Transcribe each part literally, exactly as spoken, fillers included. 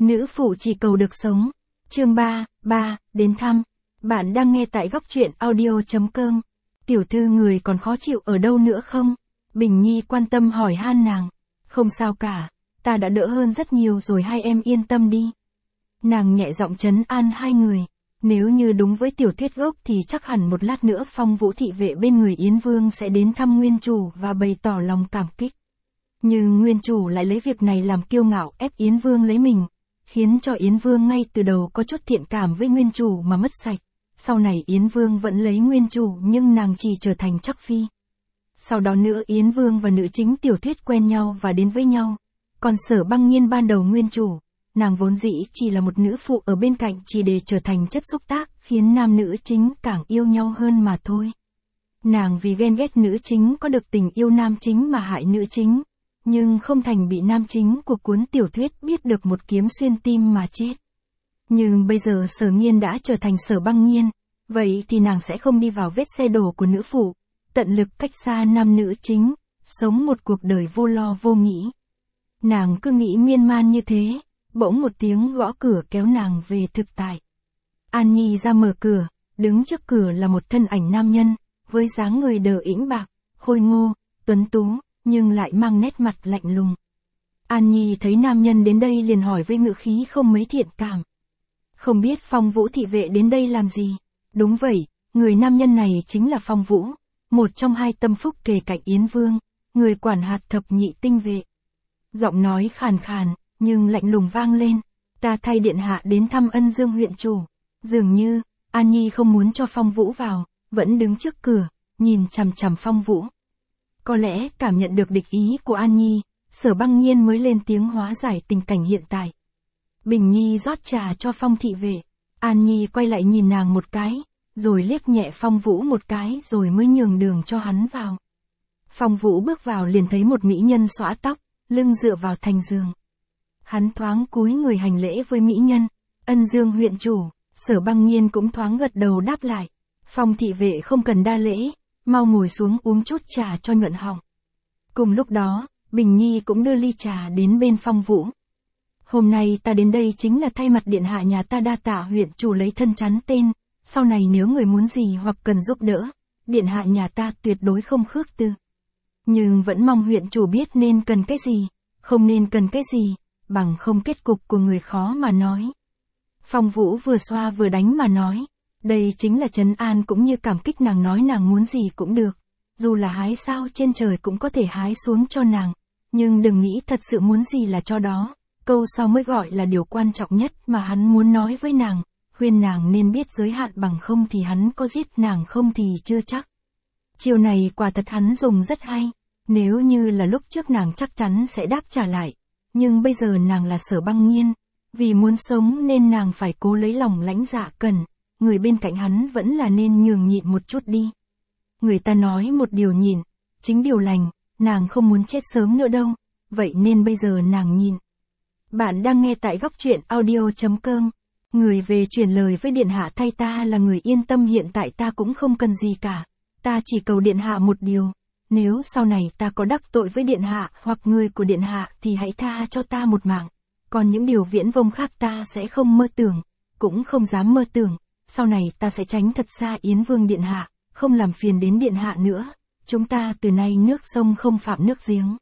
Nữ phụ chỉ cầu được sống. Chương ba, ba, đến thăm. Bạn đang nghe tại góc truyện audio chấm com. Tiểu thư người còn khó chịu ở đâu nữa không? Bình Nhi quan tâm hỏi han nàng. Không sao cả, ta đã đỡ hơn rất nhiều rồi, hai em yên tâm đi. Nàng nhẹ giọng trấn an hai người. Nếu như đúng với tiểu thuyết gốc thì chắc hẳn một lát nữa Phong Vũ thị vệ bên người Yến Vương sẽ đến thăm nguyên chủ và bày tỏ lòng cảm kích. Nhưng nguyên chủ lại lấy việc này làm kiêu ngạo ép Yến Vương lấy mình, khiến cho Yến Vương ngay từ đầu có chút thiện cảm với nguyên chủ mà mất sạch. Sau này Yến Vương vẫn lấy nguyên chủ nhưng nàng chỉ trở thành chắc phi. Sau đó nữa Yến Vương và nữ chính tiểu thuyết quen nhau và đến với nhau. Còn Sở Băng Nhiên ban đầu nguyên chủ, nàng vốn dĩ chỉ là một nữ phụ ở bên cạnh chỉ để trở thành chất xúc tác, khiến nam nữ chính càng yêu nhau hơn mà thôi. Nàng vì ghen ghét nữ chính có được tình yêu nam chính mà hại nữ chính, nhưng không thành bị nam chính của cuốn tiểu thuyết biết được một kiếm xuyên tim mà chết. Nhưng bây giờ Sở Nghiên đã trở thành Sở Băng Nhiên, vậy thì nàng sẽ không đi vào vết xe đổ của nữ phụ, tận lực cách xa nam nữ chính, sống một cuộc đời vô lo vô nghĩ. Nàng cứ nghĩ miên man như thế, bỗng một tiếng gõ cửa kéo nàng về thực tại. An Nhi ra mở cửa, đứng trước cửa là một thân ảnh nam nhân, với dáng người đờ ĩnh bạc, khôi ngô, tuấn tú, nhưng lại mang nét mặt lạnh lùng. An Nhi thấy nam nhân đến đây liền hỏi với ngữ khí không mấy thiện cảm. Không biết Phong Vũ thị vệ đến đây làm gì? Đúng vậy, người nam nhân này chính là Phong Vũ, một trong hai tâm phúc kề cạnh Yến Vương, người quản hạt thập nhị tinh vệ. Giọng nói khàn khàn, nhưng lạnh lùng vang lên. Ta thay điện hạ đến thăm Ân Dương huyện chủ. Dường như, An Nhi không muốn cho Phong Vũ vào, vẫn đứng trước cửa, nhìn chằm chằm Phong Vũ. Có lẽ cảm nhận được địch ý của An Nhi, Sở Băng Nhiên mới lên tiếng hóa giải tình cảnh hiện tại. Bình Nhi rót trà cho Phong thị vệ. An Nhi quay lại nhìn nàng một cái, rồi liếc nhẹ Phong Vũ một cái rồi mới nhường đường cho hắn vào. Phong Vũ bước vào liền thấy một mỹ nhân xõa tóc, lưng dựa vào thành giường. Hắn thoáng cúi người hành lễ với mỹ nhân. Ân Dương huyện chủ. Sở Băng Nhiên cũng thoáng gật đầu đáp lại. Phong thị vệ không cần đa lễ, mau ngồi xuống uống chút trà cho nhuận họng. Cùng lúc đó, Bình Nhi cũng đưa ly trà đến bên Phong Vũ. Hôm nay ta đến đây chính là thay mặt điện hạ nhà ta đa tạ huyện chủ lấy thân chắn tên, sau này nếu người muốn gì hoặc cần giúp đỡ, điện hạ nhà ta tuyệt đối không khước từ. Nhưng vẫn mong huyện chủ biết nên cần cái gì, không nên cần cái gì, bằng không kết cục của người khó mà nói. Phong Vũ vừa xoa vừa đánh mà nói, đây chính là trấn an cũng như cảm kích nàng, nói nàng muốn gì cũng được, dù là hái sao trên trời cũng có thể hái xuống cho nàng, nhưng đừng nghĩ thật sự muốn gì là cho đó. Câu sau mới gọi là điều quan trọng nhất mà hắn muốn nói với nàng, khuyên nàng nên biết giới hạn, bằng không thì hắn có giết nàng không thì chưa chắc. Chiều này quả thật hắn dùng rất hay, nếu như là lúc trước nàng chắc chắn sẽ đáp trả lại, nhưng bây giờ nàng là Sở Băng Nhiên, vì muốn sống nên nàng phải cố lấy lòng lãnh dạ cần, người bên cạnh hắn vẫn là nên nhường nhịn một chút đi. Người ta nói một điều nhịn, chính điều lành, nàng không muốn chết sớm nữa đâu, vậy nên bây giờ nàng nhịn. Bạn đang nghe tại góc truyện audio chấm com. Người về truyền lời với điện hạ thay ta là người yên tâm, hiện tại ta cũng không cần gì cả. Ta chỉ cầu điện hạ một điều, nếu sau này ta có đắc tội với điện hạ hoặc người của điện hạ thì hãy tha cho ta một mạng. Còn những điều viễn vông khác ta sẽ không mơ tưởng, cũng không dám mơ tưởng. Sau này ta sẽ tránh thật xa Yến Vương điện hạ, không làm phiền đến điện hạ nữa. Chúng ta từ nay nước sông không phạm nước giếng.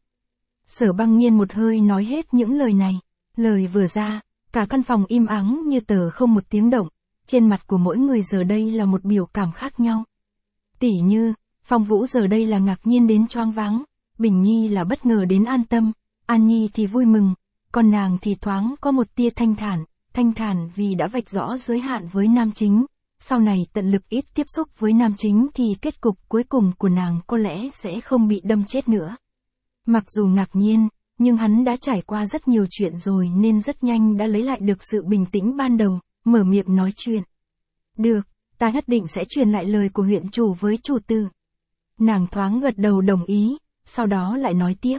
Sở Băng Nhiên một hơi nói hết những lời này. Lời vừa ra, cả căn phòng im ắng như tờ, không một tiếng động. Trên mặt của mỗi người giờ đây là một biểu cảm khác nhau. Tỉ như, Phong Vũ giờ đây là ngạc nhiên đến choáng váng, Bình Nhi là bất ngờ đến an tâm, An Nhi thì vui mừng, còn nàng thì thoáng có một tia thanh thản, thanh thản vì đã vạch rõ giới hạn với nam chính. Sau này tận lực ít tiếp xúc với nam chính thì kết cục cuối cùng của nàng có lẽ sẽ không bị đâm chết nữa. Mặc dù ngạc nhiên, nhưng hắn đã trải qua rất nhiều chuyện rồi nên rất nhanh đã lấy lại được sự bình tĩnh ban đầu, mở miệng nói chuyện. Được, ta nhất định sẽ truyền lại lời của huyện chủ với chủ tử. Nàng thoáng gật đầu đồng ý, sau đó lại nói tiếp.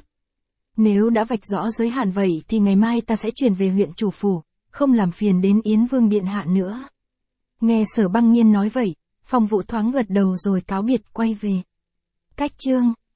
Nếu đã vạch rõ giới hạn vậy thì ngày mai ta sẽ truyền về huyện chủ phủ, không làm phiền đến Yến Vương điện hạ nữa. Nghe Sở Băng Nhiên nói vậy, Phong Vũ thoáng gật đầu rồi cáo biệt quay về. Cách chương